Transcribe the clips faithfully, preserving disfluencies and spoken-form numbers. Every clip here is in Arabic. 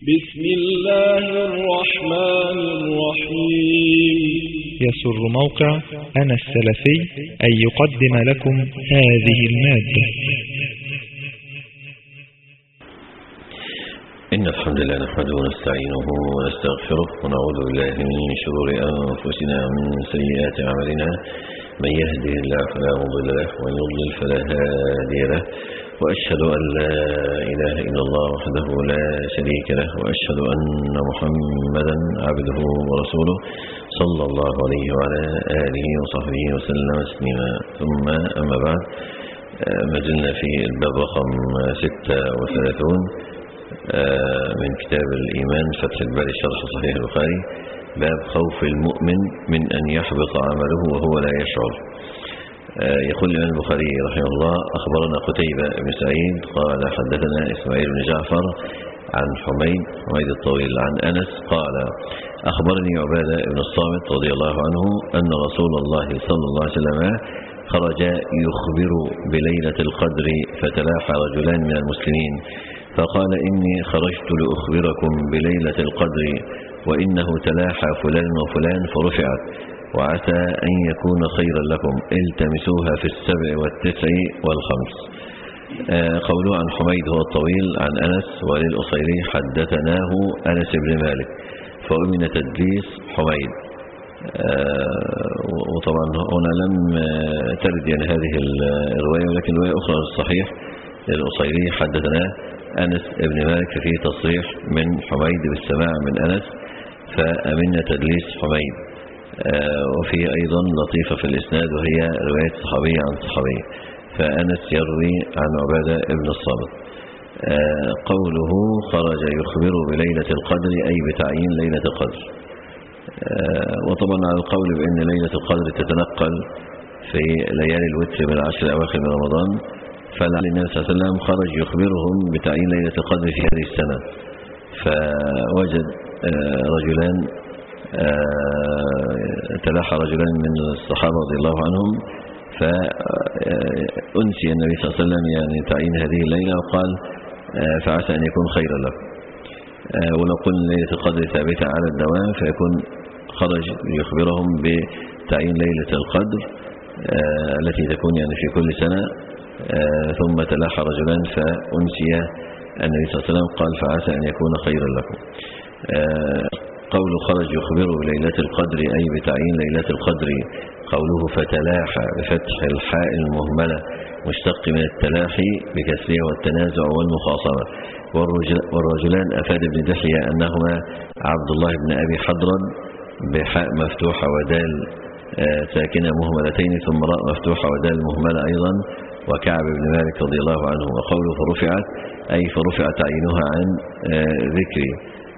بسم الله الرحمن الرحيم. يسر موقع أنا السلفي أن يقدم لكم هذه المادة. إن الحمد لله نحمده ونستعينه ونستغفره ونعوذ بالله من شرور أنفسنا ومن سيئات أعمالنا. من يهده الله فلا مضل له ومن يضلل فلا هادي له، وأشهد أن لا إله إلا الله وحده لا شريك له، وأشهد أن محمدا عبده ورسوله صلى الله عليه وعلى آله وصحبه وسلم تسليما. ثم أما بعد، ما زلنا في الباب رقم ستة وثلاثون من كتاب الإيمان فتح الباري شرح صحيح البخاري، باب خوف المؤمن من أن يحبط عمله وهو لا يشعر. يقول الإمام البخاري رحمه الله: أخبرنا قتيبة بن سعيد قال حدثنا إسماعيل بن جعفر عن حميد حميد الطويل عن أنس قال: أخبرني عبادة بن الصامت رضي الله عنه أن رسول الله صلى الله عليه وسلم خرج يخبر بليلة القدر، فتلاحى رجلان من المسلمين فقال: إني خرجت لأخبركم بليلة القدر وإنه تلاحى فلان وفلان فرفعت، وعسى أن يكون خيرا لكم، التمسوها في السبع والتسع والخمس. آه قوله عن حميد هو الطويل عن أنس، وللأصيلي حدثناه أنس بن مالك، فأمن تدليس حميد. آه وطبعا هنا لم ترد يعني هذه الرواية، ولكن رواية أخرى الصحيح للأصيلي حدثناه أنس بن مالك فيه تصريح من حميد بالسماع من أنس، فأمن تدليس حميد. آه وفي أيضا لطيفة في الإسناد، وهي رواية صحابي عن صحابي، فأنس يروي عن عبادة ابن الصامت. آه قوله خرج يخبر بليلة القدر أي بتعيين ليلة القدر. آه وطبعا على القول بأن ليلة القدر تتنقل في ليالي الوتر من العشر الأواخر من رمضان، فلعل النبي صلى الله عليه وسلم خرج يخبرهم بتعيين ليلة القدر في هذه السنة، فوجد آه رجلان تلاحى رجلان من الصحابة رضي الله عنهم، فأنسي النبي صلى الله عليه وسلم يعني تعيين هذه الليلة، وقال: فعسى أن يكون خيرا لكم. ولو قلنا ليلة القدر ثابتة على الدوام فيكون خرج يخبرهم بتعيين ليلة القدر التي تكون يعني في كل سنة. ثم تلاحى رجلان فأنسي النبي صلى الله عليه وسلم، قال: فعسى أن يكون خيرا لكم. قول خرج يخبر بليلة القدر أي بتعيين ليلة القدر، قوله فتلاحى بفتح الحاء المهملة مشتق من التلاحي بكسرها والتنازع والمخاصمة. والرجلان أفاد ابن دحية أنهما عبد الله بن أبي حضرد بحاء مفتوحة ودال ساكنة مهملتين، ثم راء مفتوحة ودال مهملة أيضا، وكعب بن مالك رضي الله عنه. وقوله فرفعت أي فرفع تعيينها عن ذكري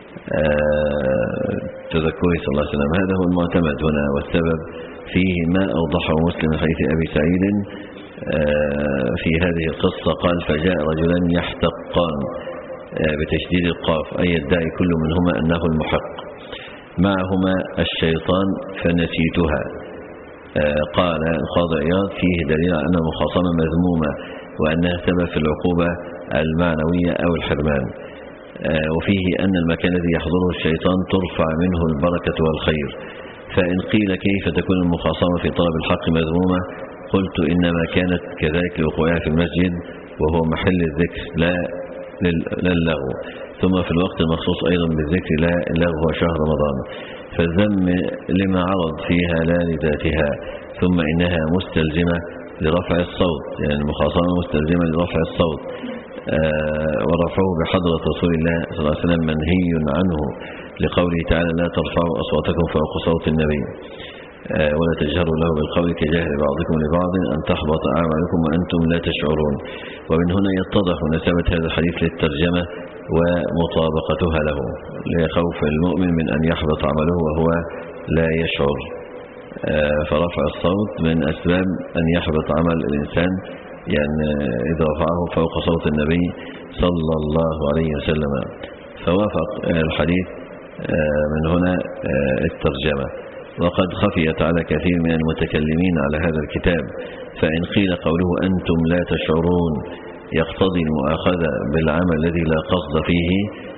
تذكره صلى الله عليه وسلم. هذا هو المعتمد هنا، والسبب فيه ما أوضحه مسلم من حديث أبي سعيد في هذه القصة، قال: فجاء رجلان يحتقان بتشديد القاف، أي يدعي كل منهما أنه المحق، معهما الشيطان فنسيتها. قال القاضي عياض: فيه دليل على أن المخاصمة مذمومة، وأنها سبب في العقوبة المعنوية أو الحرمان. وفيه أن المكان الذي يحضره الشيطان ترفع منه البركة والخير. فإن قيل كيف تكون المخاصمة في طلب الحق مذمومة، قلت: إنما كانت كذلك لوقوعها في المسجد وهو محل الذكر لا للغو، ثم في الوقت المخصوص أيضا بالذكر لا اللغو هو شهر رمضان، فالذم لما عرض فيها لا لذاتها، ثم إنها مستلزمة لرفع الصوت، يعني المخاصمة مستلزمة لرفع الصوت. آه ورفعه بحضرة رسول الله صلى الله عليه وسلم منهي عنه، لقوله تعالى: لا ترفعوا أصواتكم فوق صوت النبي، آه ولا تجهروا له بالقول كجهر بعضكم لبعض أن تحبط أعمالكم وأنتم لا تشعرون. ومن هنا يتضح نسبة هذا الحديث للترجمة ومطابقتها له، لخوف المؤمن من أن يحبط عمله وهو لا يشعر. آه فرفع الصوت من أسباب أن يحبط عمل الإنسان، يعني إذا رفعه فوق صوت النبي صلى الله عليه وسلم. فوافق الحديث من هنا الترجمة. وقد خفيت على كثير من المتكلمين على هذا الكتاب، فإن قيل قوله أنتم لا تشعرون يقتضي المؤاخذة بالعمل الذي لا قصد فيه،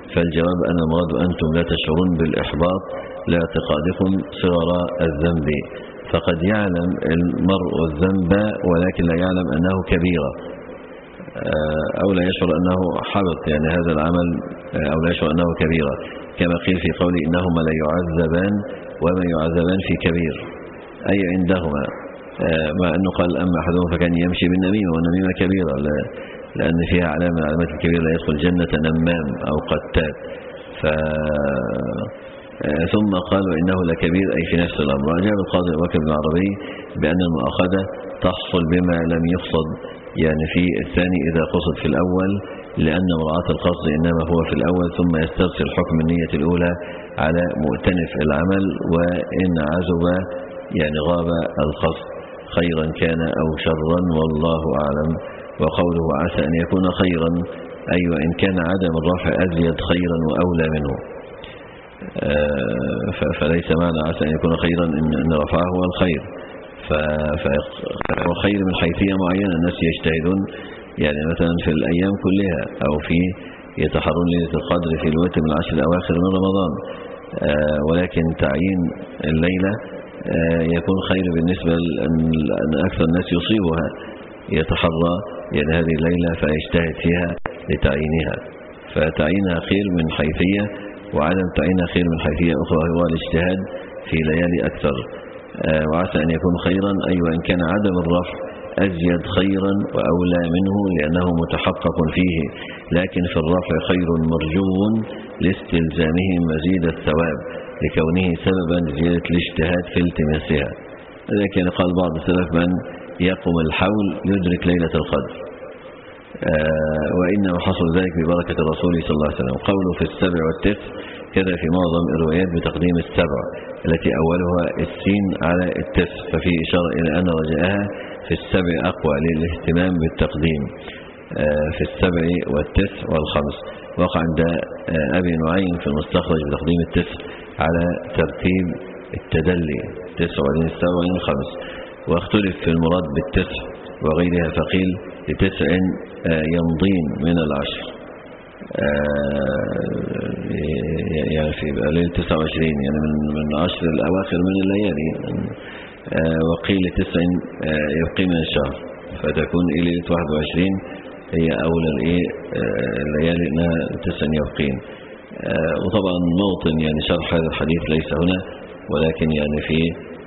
فالجواب أن المراد أنتم لا تشعرون بالإحباط لاعتقادكم صغر الذنب، فقد يعلم المرء الذنب ولكن لا يعلم أنه كبيرة، أو لا يشعر أنه حبط يعني هذا العمل، أو لا يشعر أنه كبيرة، كما قيل في قوله إنهما لا يعذبان وما يعذبان في كبير، أي عندهما، مع أنه قال أما أحدهم فكان يمشي بالنميمة، والنميمة كبيرة لأن فيها علامة من علامات الكبيرة، لا يدخل الجنة نمام أو قتال. ف ثم قالوا إنه لكبير أي في نفس الأمر. وأجاب القاضي أبو بكر بن العربي بأن المؤاخذة تحصل بما لم يقصد يعني في الثاني إذا قصد في الأول، لأن مراعاة القصد إنما هو في الأول، ثم يستغسر حكم النية الأولى على مؤتنف العمل، وإن عزب يعني غاب القصد خيرا كان أو شرا والله أعلم. وقوله عسى أن يكون خيرا أي أيوة وإن كان عدم الرفع أزيد خيرا وأولى منه، فليس معنى عسى أن يكون خيرا إن رفعه هو الخير، فهو خير من حيثية معينة. الناس يجتهدون يعني مثلا في الأيام كلها أو في يتحرون ليلة القدر في الوتر من العشر الأواخر من رمضان، ولكن تعيين الليلة يكون خير بالنسبة لأن أكثر الناس يصيبها، يتحرى يعني هذه الليلة فيجتهد فيها لتعيينها، فتعيينها خير من حيثية، وعدم تعيينها خير من حيثية أخرى هو الاجتهاد في ليالي أكثر. وعسى أن يكون خيرا أي أيوة وإن كان عدم الرفع أزيد خيرا وأولى منه لأنه متحقق فيه، لكن في الرفع خير مرجو لاستلزامه مزيد الثواب لكونه سببا لزيادة الاجتهاد في التماسها. لكن قال بعض السلف من يقوم الحول يدرك ليلة القدر، آه وإنما حصل ذلك ببركة الرسول صلى الله عليه وسلم. قوله في السبع والتسع كذا في معظم الروايات بتقديم السبع التي أولها السين على التسع، ففي إشارة إلى أن رجاءها في السبع أقوى للاهتمام بالتقديم آه في السبع والتسع والخمس. وقع عند آه أبي نعيم في المستخرج بتقديم التسع على ترتيب التدلي، تسع وبعدين السبع وبعدين الخمس. واختلف في المراد بالتسع وغيرها، فقيل لتسع يمضين من العشر يعني في ليلة تسعة وعشرين يعني من من عشر الأواخر من الليالي، وقيل تسع يبقي من الشهر فتكون ليلة واحد وعشرين هي أولى الليالي إنها تسع يبقين. وطبعا موطن يعني شرح هذا الحديث ليس هنا، ولكن يعني في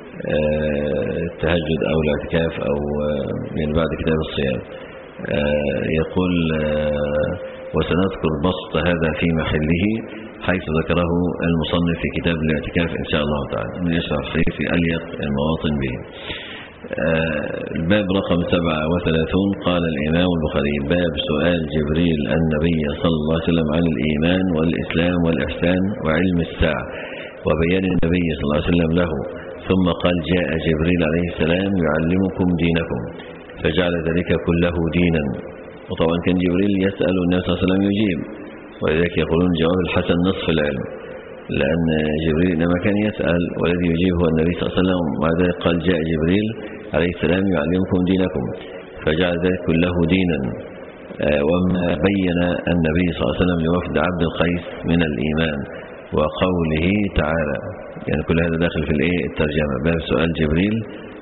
التهجد أو الاعتكاف أو من بعد كتاب الصيام. يقول وسنذكر بسط هذا في محله حيث ذكره المصنف في كتاب الاعتكاف إن شاء الله تعالى من يشرح في أليق المواطن به. الباب رقم سبعة وثلاثون قال الإمام البخاري باب سؤال جبريل النبي صلى الله عليه وسلم عن الإيمان والإسلام والإحسان وعلم الساعة وبيان النبي صلى الله عليه وسلم له، ثم قال جاء جبريل عليه السلام يعلمكم دينكم، فجعل ذلك كله دينا. وطبعا كان جبريل يسأل والنبي صلى الله عليه وسلم يجيب، ولذلك يقولون جواب الحسن نصف العلم، لأن جبريل إنما كان يسأل والذي يجيب هو النبي صلى الله عليه وسلم. وبعد ذلك قال جاء جبريل عليه السلام يعلمكم دينكم، فجعل ذلك كله دينا. وما بين النبي صلى الله عليه وسلم لوفد عبد القيس من الإيمان وقوله تعالى، يعني كل هذا داخل في الايه الترجمة. باب سؤال جبريل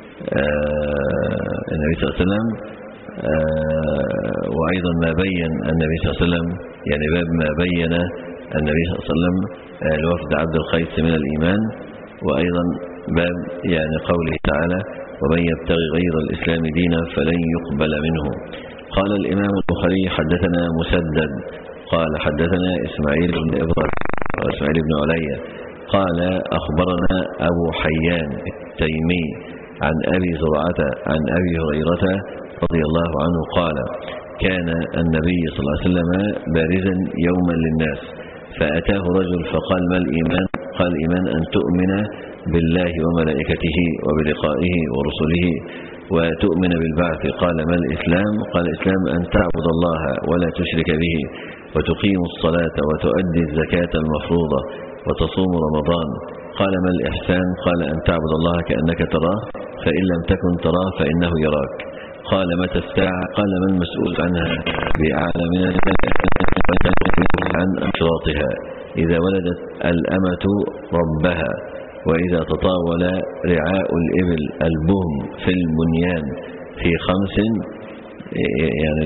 آه النبي صلى الله عليه وسلم، آه وأيضا ما بين النبي صلى الله عليه وسلم، يعني باب ما بين النبي صلى الله عليه وسلم آه لوفد عبد القيس من الإيمان، وأيضا باب يعني قوله تعالى ومن يبتغي غير الإسلام دينا فلن يقبل منه. قال الإمام البخاري حدثنا مسدد قال حدثنا إسماعيل بن إبراهيم وإسماعيل بن علي قال أخبرنا أبو حيان التيمي عن أبي زرعة عن أبي هريرة رضي الله عنه قال كان النبي صلى الله عليه وسلم بارزا يوما للناس، فأتاه رجل فقال ما الإيمان؟ قال الإيمان أن تؤمن بالله وملائكته وبلقائه ورسله وتؤمن بالبعث. قال ما الإسلام؟ قال الإسلام أن تعبد الله ولا تشرك به وتقيم الصلاة وتؤدي الزكاة المفروضة وتصوم رمضان. قال ما الإحسان؟ قال أن تعبد الله كأنك تراه فإن لم تكن تراه فإنه يراك. قال متى الساعة؟ قال ما المسؤول عنها بأعلم من عن أشراطها. رباطها، إذا ولدت الأمة ربها، وإذا تطاول رعاء الإبل البهم في البنيان في خمس، يعني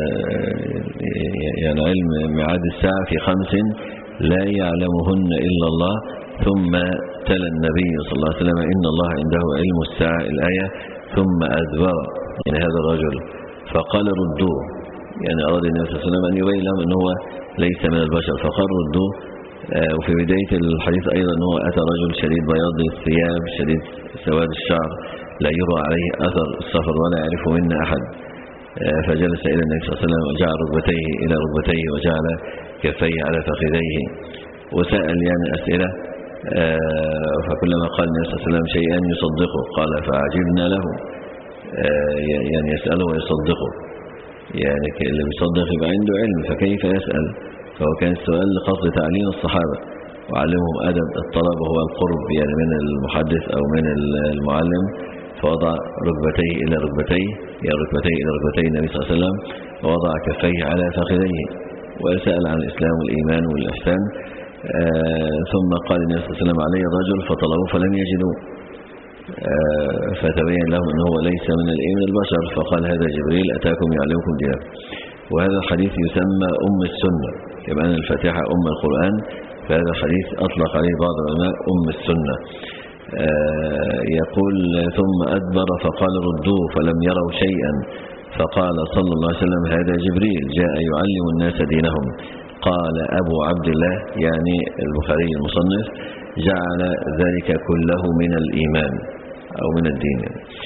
يعني علم ميعاد الساعة في خمس لا يعلمهن إلا الله. ثم تلا النبي صلى الله عليه وسلم إن الله عنده علم الساعة الآية، ثم أدبر يعني هذا الرجل فقال ردوه، يعني أراد النبي صلى الله عليه وسلم أن يبين لهم أنه ليس من البشر فقال ردوه. وفي بداية الحديث أيضا أنه أتى رجل شديد بياض الثياب شديد سواد الشعر لا يرى عليه أثر السفر ولا يعرف منا أحد، فجلس إلى النبي صلى الله عليه وسلم وجعل ركبتيه إلى ركبتيه وجعل كفيه على فخذيه وسأل يعني أسئلة، فكلما قال النبي صلى الله عليه وسلم شيئا يصدقه قال فعجبنا له، يعني يسأله ويصدقه، يعني اللي بيصدق يبقى عنده علم فكيف يسأل؟ فهو كان السؤال لقصد تعليم الصحابة وعلمهم أدب الطلب هو القرب يعني من المحدث أو من المعلم، فوضع ركبتيه إلى ركبتيه يا ركبتيه إلى ركبتي النبي صلى الله عليه وسلم ووضع كفيه على فخذيه وسأل عن الإسلام والإيمان والإحسان. آه ثم قال النبي صلى الله عليه وسلم عليه الرجل فطلبوا فلم يجدوا، آه فتبين لهم أنه ليس من من البشر، فقال هذا جبريل أتاكم يعلمكم دينكم. وهذا الحديث يسمى أم السنة كما أن الفاتحة أم القرآن، فهذا الحديث أطلق عليه بعض العلماء أم السنة. آه يقول ثم أدبر فقال ردوه فلم يروا شيئا، فقال صلى الله عليه وسلم هذا جبريل جاء يعلم الناس دينهم. قال أبو عبد الله يعني البخاري المصنف جعل ذلك كله من الإيمان أو من الدين،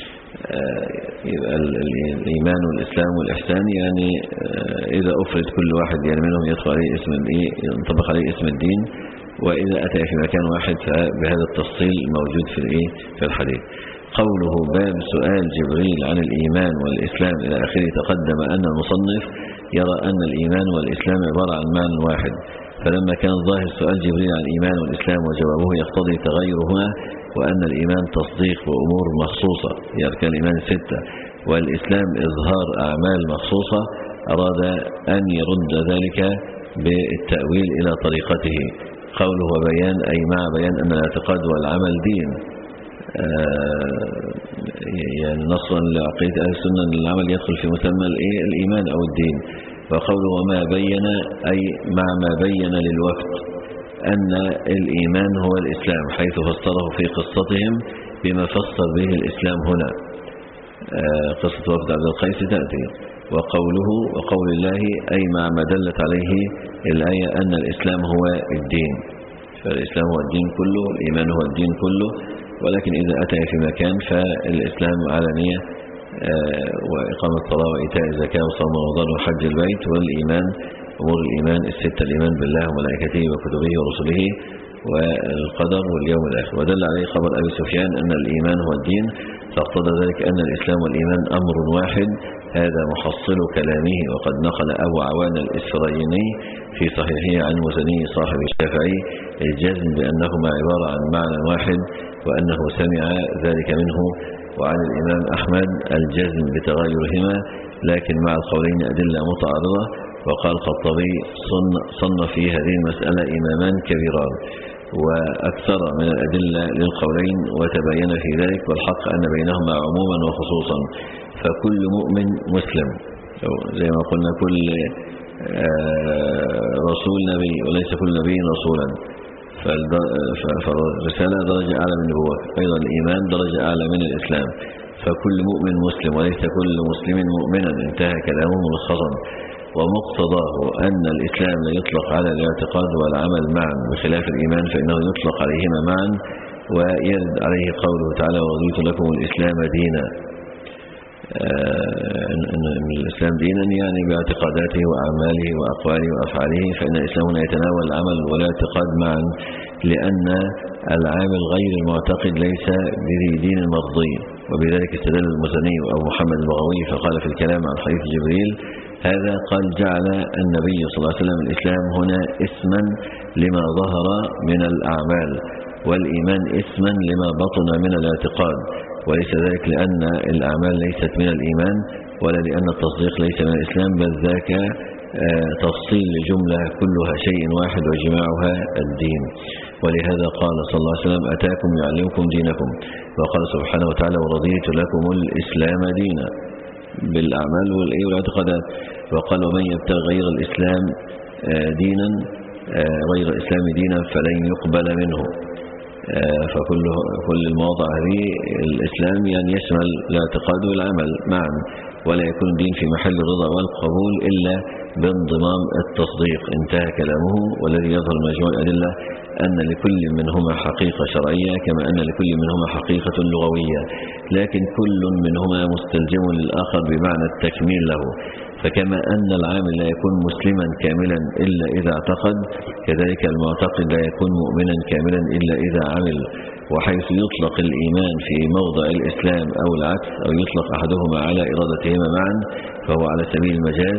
الإيمان والإسلام والإحسان يعني إذا أفرد كل واحد يعني منهم يدخل عليه اسم ينطبق عليه اسم الدين، وإذا أتى في مكان واحد فبهذا التفصيل موجود في في الحديث. قوله باب سؤال جبريل عن الإيمان والإسلام إلى آخره، تقدم أن المصنف يرى أن الإيمان والإسلام عبارة عن معنى واحد، فلما كان ظاهر سؤال جبريل عن الإيمان والإسلام وجوابه يقتضي تغيرهما، وأن الإيمان تصديق وأمور مخصوصة هي أركان الإيمان الستة، والإسلام إظهار أعمال مخصوصة، أراد أن يرد ذلك بالتأويل إلى طريقته. قوله وبيان أي مع بيان أن الاعتقاد والعمل دين، يعني نصا لعقيدة أهل السنة أن العمل يدخل في مسمى الإيمان أو الدين. وقوله وما بين أي مع ما بين للوقت أن الإيمان هو الإسلام، حيث فسره في قصتهم بما فسر به الإسلام هنا، قصة وفد عبد القيس تأتي. وقوله وقول الله أي مع ما دلت عليه الآية أن الإسلام هو الدين، فالإسلام هو الدين كله، الإيمان هو الدين كله، ولكن إذا أتى في مكان فالإسلام على نية وإقامة الصلاة وإيتاء الزكاة وصوم رمضان وحج البيت، والإيمان أمور الإيمان الستة، الإيمان بالله وملائكته وكتبه ورسله والقدر واليوم الآخر. ودل عليه خبر أبي سفيان أن الإيمان هو الدين، فاقتضى ذلك أن الإسلام والإيمان أمر واحد، هذا محصل كلامه. وقد نقل أبو عوان الإسرائيلي في صحيحه عن مزني صاحب الشافعي الجزم بأنهما عبارة عن معنى واحد، وأنه سمع ذلك منه، وعن الإمام أحمد الجزم بتغيرهما، لكن مع القولين أدلة متعارضة. وقال الخطابي صن في هذه المسألة إمامان كبيران وأكثر من الأدلة للقولين وتبين في ذلك، والحق أن بينهما عموما وخصوصا، فكل مؤمن مسلم زي ما قلنا كل رسول نبي وليس كل نبي رسولا، فالرسالة درجة أعلى من النبوة، أيضا الإيمان درجة أعلى من الإسلام، فكل مؤمن مسلم وليس كل مسلم مؤمنا، انتهى كلامه ملخصا. ومقتضاه أن الإسلام لا يطلق على الاعتقاد والعمل معا بخلاف الإيمان، فإنه يطلق عليهما معا، ويرد عليه قوله تعالى ورضيت لكم الإسلام دينا، أن الإسلام دينا يعني باعتقاداته وأعماله وأقواله وأفعاله، فإن الإسلام يتناول العمل والاعتقاد معا، لأن العامل غير المعتقد ليس بذي دين مرضي. وبذلك استدل المزني أو محمد البغوي فقال في الكلام عن حديث جبريل هذا قال جعل النبي صلى الله عليه وسلم الإسلام هنا اسما لما ظهر من الأعمال، والإيمان اسما لما بطن من الاعتقاد، وليس ذلك لأن الأعمال ليست من الإيمان ولا لأن التصديق ليس من الإسلام، بل ذاك تفصيل جملة كلها شيء واحد وجماعها الدين. ولهذا قال صلى الله عليه وسلم أتاكم يعلمكم دينكم، وقال سبحانه وتعالى ورضيت لكم الإسلام دينا بالأعمال والاعتقادات، وقال ومن يبتغي غير الإسلام دينا غير الإسلام دينا فلن يقبل منه. فكل كل المواضع هذه الإسلام يعني يشمل الاعتقاد والعمل معا، ولا يكون الدين في محل الرضا والقبول إلا بانضمام التصديق. انتهى كلامه. والذي يظهر مجموع الأدلة أن لكل منهما حقيقة شرعية كما أن لكل منهما حقيقة لغوية، لكن كل منهما مستلزم للآخر بمعنى التكميل له. فكما أن العامل لا يكون مسلما كاملا إلا إذا اعتقد، كذلك المعتقد لا يكون مؤمنا كاملا إلا إذا عمل. وحيث يطلق الإيمان في موضع الإسلام أو العكس، أو يطلق أحدهما على إرادتهما معا، فهو على سبيل المجاز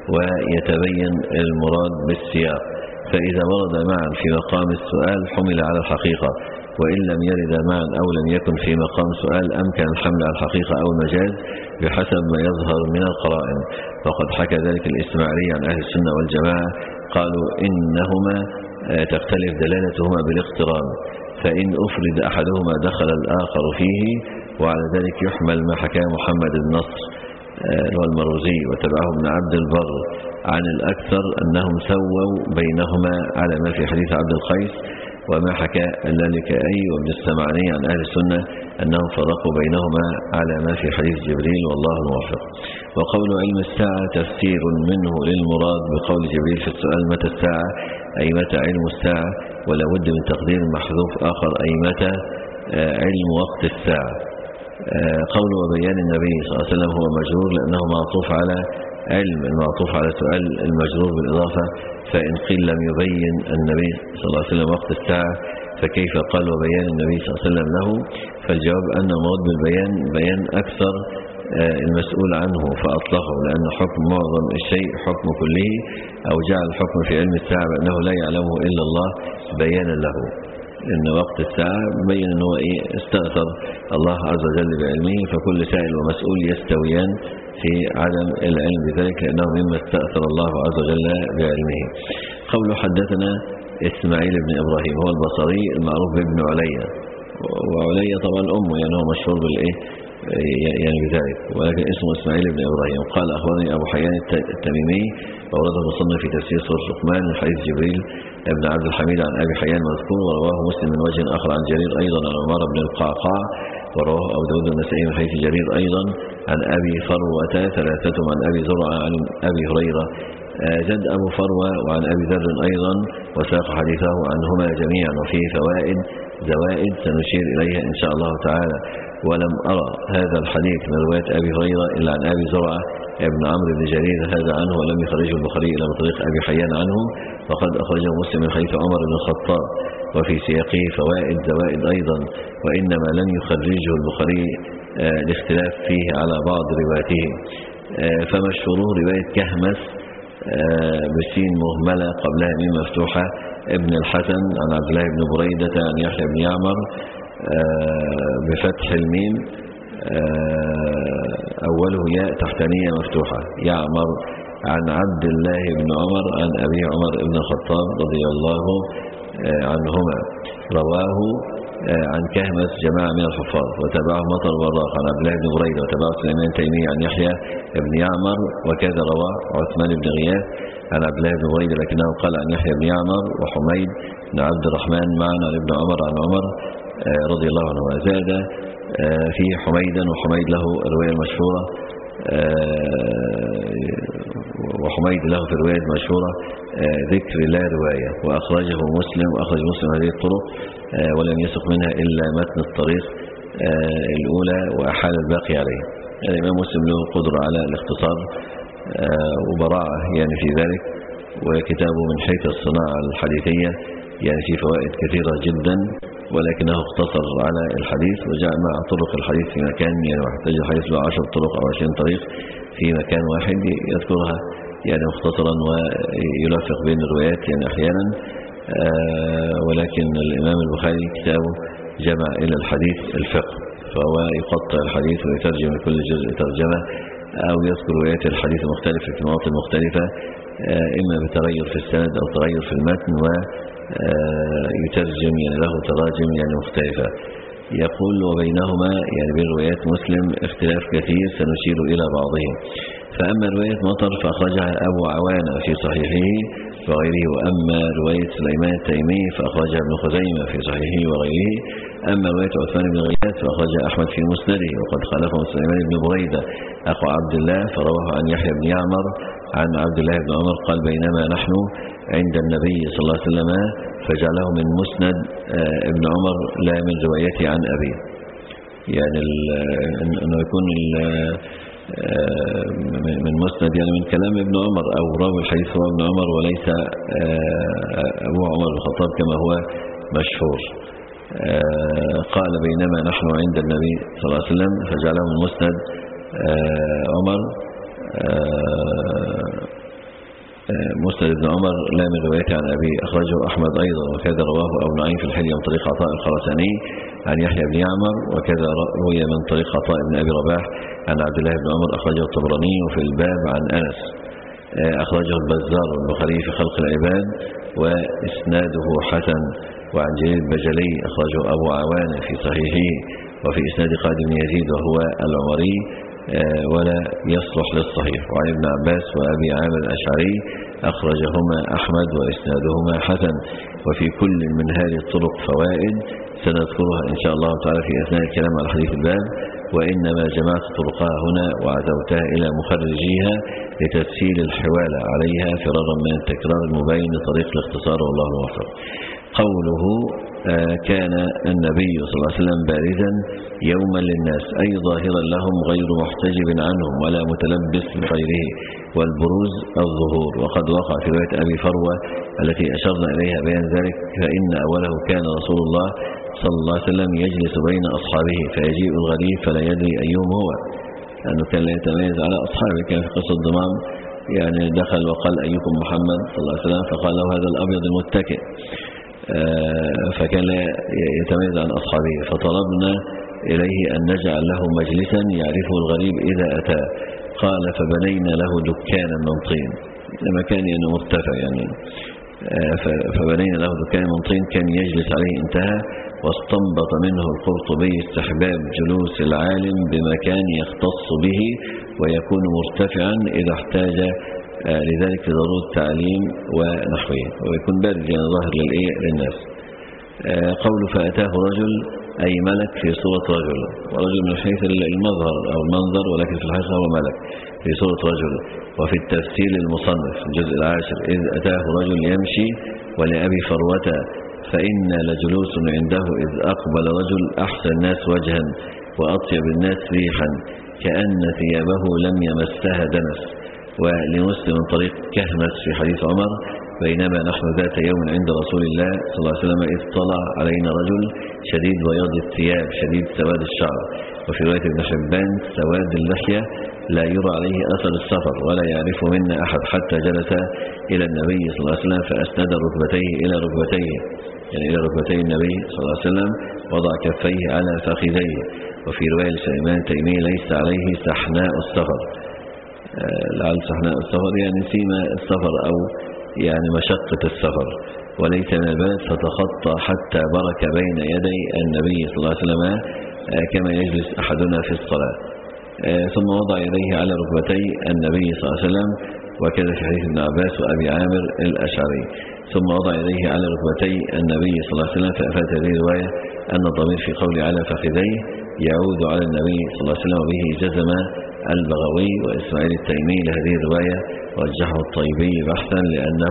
ويتبين المراد بالسياق. فإذا ورد معا في مقام السؤال حمل على الحقيقة، وإن لم يرد معا أو لم يكن في مقام سؤال أمكن الحمل على الحقيقة أو المجاز بحسب ما يظهر من القرائن. وقد حكى ذلك الإسماعيلي عن أهل السنة والجماعة، قالوا إنهما تختلف دلالتهما بالاقتران، فإن أفرد أحدهما دخل الآخر فيه. وعلى ذلك يحمل ما حكى محمد بن نصر والمروزي وتبعه ابن عبد البر عن الأكثر أنهم سووا بينهما على ما في حديث عبد القيس، وما حكى اللالكائي وابن السمعاني عن أهل السنة أنهم فرقوا بينهما على ما في حديث جبريل، والله الموفق. وقول علم الساعة تفسير منه للمراد بقول جبريل في السؤال متى الساعة، أي متى علم الساعة، ولا بد من تقدير محذوف آخر أي متى علم وقت الساعة. قول وبيان النبي صلى الله عليه وسلم هو مجرور لأنه معطوف على علم، المعطوف على سؤال المجرور بالإضافة. فإن قيل لم يبين النبي صلى الله عليه وسلم وقت الساعة فكيف قال وبيان النبي صلى الله عليه وسلم له؟ فالجواب أن المراد بالبيان بيان أكثر المسؤول عنه فأطلقه، لأن حكم معظم الشيء حكم كله، أو جعل الحكم في علم الساعة بأنه لا يعلمه إلا الله بيانا له. إن وقت الساعة بين أنه إيه استأثر الله عز وجل بعلمه، فكل سائل ومسؤول يستويان في عدم العلم بذلك، لأنه مما استأثر الله عز وجل بعلمه. قوله حدثنا إسماعيل بن إبراهيم هو البصري المعروف بابن عليا، وعليا طبعا أمه يعني هو مشهور بالإيه يعني بذلك، ولكن اسمه إسماعيل بن إبراهيم. قال أخبرني أبو حيان التميمي وورده مصنف في تفسير سورة لقمان من حديث جبريل ابن عبد الحميد عن أبي حيان مذكور، ورواه مسلم من وجه آخر عن جرير أيضا عن عمر بن القعقاع، ورواه أبو داود النسائي من حديث جرير أيضا عن أبي فروة ثلاثتهم عن أبي زرعة عن أبي هريرة جد أبو فروة وعن أبي ذر أيضا، وساق حديثه عنهما جميعا، وفيه فوائد زوائد سنشير إليها إن شاء الله تعالى. ولم أرى هذا الحديث من رواية أبي هريرة إلا عن أبي زرعة ابن عمرو بن جرير هذا عنه، ولم يخرجه البخاري إلا من طريق أبي حيان عنه، وقد أخرجه مسلم من حديث عمر بن الخطاب، وفي سياقه فوائد زوائد أيضا، وإنما لم يخرجه البخاري الاختلاف فيه على بعض رواياته. فمشهوره رواية كهمس بسين مهملة قبلها ميم مفتوحة ابن الحسن عن عبد الله بن بريدة عن يحيى بن يعمر بفتح الميم أوله ياء تحتانية مفتوحة يعمر عن عبد الله بن عمر عن أبي عمر بن الخطاب رضي الله عنهما. رواه عن كهمس جماعة من الحفاظ، وتبعه مطر الوراق عن عبد الله بن بريدة، وتبعه سليمان تيمي عن يحيى بن يعمر، وكذا رواه عثمان بن غياث عن عبد الله بن بريدة لكنه قال عن يحيى بن يعمر وحميد بن عبد الرحمن معا عن ابن عمر عن عمر رضي الله عنه. زاد فيه حميدا، وحميد له الرواية المشهورة وحميد له في الرواية المشهورة ذكر لا رواية، وأخرجه مسلم وأخرج مسلم هذه الطرق ولم يسق منها إلا متن الطريق الأولى وأحال الباقي عليه. يعني الإمام مسلم له قدرة على الاختصار وبراعة يعني في ذلك، وكتابه من حيث الصناعة الحديثية يعني في فوائد كثيرة جدا، ولكنه اختصر على الحديث وجعل مع طرق الحديث في مكان، يعني يحتاج الحديث له عشر طرق أو عشرين طريق في مكان واحد يذكرها يعني مختصرا ويلفق بين الروايات يعني أحيانا. ولكن الإمام البخاري كتابه جمع إلى الحديث الفقه، فهو يقطع الحديث ويترجم لكل جزء ترجمة أو يذكر روايات الحديث المختلفة في مواطن مختلفة، إما بتغير في السند أو تغير في المتن، ويترجم يعني له تراجم يعني مختلفة. يقول وبينهما يعني بين روايات مسلم اختلاف كثير سنشير إلى بعضهم. فأما رواية مطر فأخرجها أبو عوانة في صحيحه وغيره، وأما رواية سليمان التيمي فأخرجها ابن خزيمة في صحيحه وغيره. أما رواية عثمان بن غياث فأخرجها أحمد في مسنده، وقد خالفه سليمان بن بريدة أخو عبد الله فرواه عن يحيى بن يعمر عن عبد الله بن عمر قال بينما نحن عند النبي صلى الله عليه وسلم فجعله من مسند ابن عمر لا من روايته عن أبيه. يعني أنه يكون من مسند يعني من كلام ابن عمر أو راوي الحديث هو ابن عمر وليس أبو عمر الخطاب كما هو مشهور. قال بينما نحن عند النبي صلى الله عليه وسلم فجعله من مسند عمر مسند ابن عمر لا من روايته عن أبي. أخرجه أحمد أيضا، وكذا رواه أبو نعيم في الحلية من طريق عطاء الخرساني عن يحيى بن يعمر، وكذا روي من طريق عطاء بن أبي رباح عن عبد الله بن عمر. أخرجه الطبراني وفي الباب عن أنس. أخرجه البزار والبخاري في خلق العباد وإسناده حسن. وعن جرير البجلي أخرجه أبو عوانة في صحيحه وفي إسناد قائد بن يزيد وهو العمري ولا يصلح للصحيح. وعن ابن عباس وأبي عامر الأشعري أخرجهما أحمد وإسنادهما حسن. وفي كل من هذه الطرق فوائد سنذكرها إن شاء الله تعالى في أثناء الكلام على حديث الباب، وإنما جمعت طرقها هنا وعزوتها إلى مخرجيها لتسهيل الحوال عليها فرارا من التكرار المبين لطريق الاختصار، والله موفق. قوله كان النبي صلى الله عليه وسلم بارزا يوما للناس أي ظاهرا لهم غير محتجب عنهم ولا متلبس بغيره، والبروز الظهور. وقد وقع في رواية أبي فروة التي أشرنا إليها بيان ذلك فإن أوله كان رسول الله صلى الله عليه وسلم يجلس بين أصحابه فيجيء الغريب فلا يدري أيهم هو، لأنه كان لا يتميز على أصحابه. كان في قصة ضمام يعني دخل وقال أيكم محمد صلى الله عليه وسلم فقال له هذا الأبيض المتكئ، فكان لا يتميز عن أصحابه. فطلبنا إليه أن نجعل له مجلسا يعرفه الغريب إذا أتى. قال فبنينا له دكانا من طين، لما كان يعني مرتفع يعني فبنينا له دكانا من طين كان يجلس عليه. انتهى. واستنبط منه القرطبي استحباب جلوس العالم بمكان يختص به ويكون مرتفعا إذا احتاج لذلك ضرورة التعليم ونحوه، ويكون بارد يعني ظاهر للإيه للناس. قول فأتاه رجل أي ملك في صورة رجل، ورجل من حيث المظهر أو المنظر، ولكن في الحقيقة هو ملك في صورة رجل. وفي التفسير المصنف الجزء العاشر إذ أتاه رجل يمشي ولأبي فروة فإن لجلوس عنده إذ أقبل رجل أحسن الناس وجها وأطيب الناس ريحا كأن ثيابه لم يمسها دنس. ولمسلم من طريق كهمس في حديث عمر بينما نحن ذات يوم عند رسول الله صلى الله عليه وسلم إذ طلع علينا رجل شديد بياض الثياب شديد سواد الشعر. وفي رواية ابن حبان سواد اللحية لا يرى عليه أثر السفر ولا يعرف منا أحد حتى جلس إلى النبي صلى الله عليه وسلم فأسند ركبتيه إلى ركبتيه يعني إلى ركبتي النبي صلى الله عليه وسلم وضع كفيه على فخذيه. وفي رواية سليمان التيمي ليس عليه سحناء السفر، لعل سحناء السفر يعني سيما السفر أو يعني مشقة السفر، وليس من البلد فتخطى حتى برك بين يدي النبي صلى الله عليه وسلم كما يجلس أحدنا في الصلاة. ثم وضع يديه على ركبتي النبي صلى الله عليه وسلم، وكذا في حديث ابن عباس وأبي عامر الأشعري. ثم وضع يديه على ركبتي النبي صلى الله عليه وسلم. فأفاد هذه الرواية أن الضمير في قول على فخذيه يعود على النبي صلى الله عليه وسلم، وبه جزم البغوي وإسماعيل التيمي لهذه الرواية ورجحه الطيبي بحثا لأنه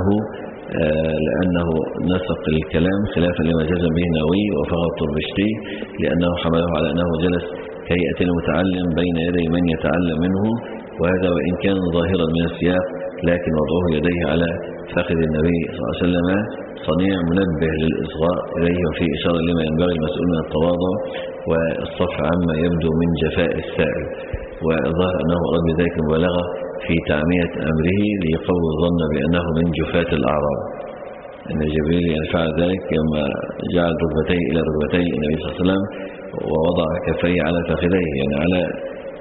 لأنه نسق الكلام خلافا لما جزم به النووي وفقه الطربشتي لأنه حمله على أنه جلس كهيئة المتعلم بين يدي من يتعلم منه، وهذا وإن كان ظاهرا من السياق لكن وضعه يديه على فخذ النبي صلى الله عليه وسلم صنيع منبه للإصغاء إليه وفي إشارة لما ينبغي المسؤول من التواضع والصفح عما يبدو من جفاء السائل. وظهر أنه أراد بذلك المبالغة في تعمية أمره ليقوي الظن بأنه من جفاة الأعراب، أن جبريل يعني فعل ذلك لما جعل ركبتيه إلى ركبتي النبي صلى الله عليه وسلم ووضع كفيه على فخذيه يعني على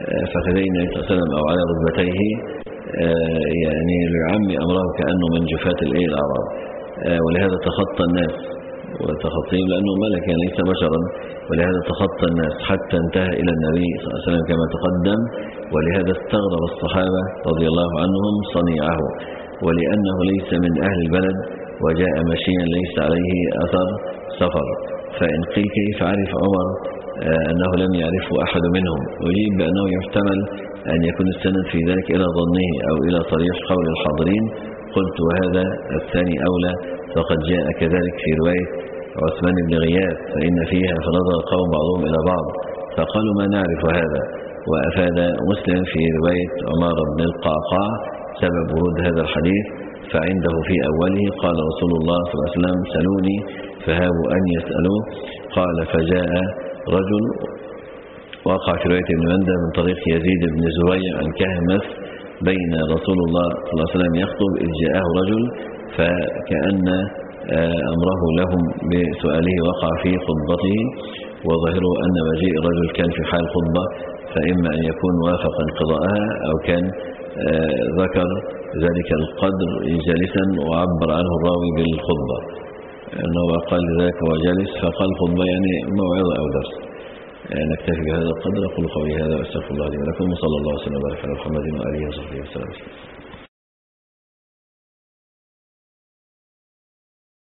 فخذي النبي صلى الله عليه وسلم أو على ركبتيه يعني ليعمي أمره كأنه من جفات الإيه الأعراب. ولهذا تخطى الناس وتخطيهم لأنه ملك يعني ليس بشرا، ولهذا تخطى الناس حتى انتهى إلى النبي صلى الله عليه وسلم كما تقدم. ولهذا استغرب الصحابة رضي الله عنهم صنيعه، ولأنه ليس من أهل البلد وجاء مشيا ليس عليه أثر سفر. فإن قيل كيف عرف عمر أنه لم يعرفه أحد منهم؟ أجيب بأنه يحتمل أن يكون السند في ذلك إلى ظنه أو إلى صريح قول الحاضرين. قلت وهذا الثاني أولى، فقد جاء كذلك في رواية عثمان بن غياث فإن فيها فنظر القوم بعضهم إلى بعض فقالوا ما نعرف هذا. وأفاد مسلم في رواية عمار بن القعقاع سبب ورود هذا الحديث، فعنده في أوله قال رسول الله صلى الله عليه وسلم سلوني فهابوا أن يسألوه. قال فجاء رجل، وقع في رواية ابن مندى من طريق يزيد بن زريع عن كهمس بين رسول الله صلى الله عليه وسلم يخطب إذ جاءه رجل فكأن أمره لهم بسؤاله وقع في خطبته، وظاهره أن مجيء الرجل كان في حال خطبة، فإما أن يكون وافق انقضاءها أو كان ذكر ذلك القدر جالسا وعبر عنه الراوي بالخطبة أنه قال لذلك هو جالس، فقال خطبة يعني موعظة أو درس. نكتفي بهذا القدر. أقول قولي هذا وأستغفر الله لي ولكم، وصلى الله وسلم وبارك على محمد وآله وصحبه وسلم.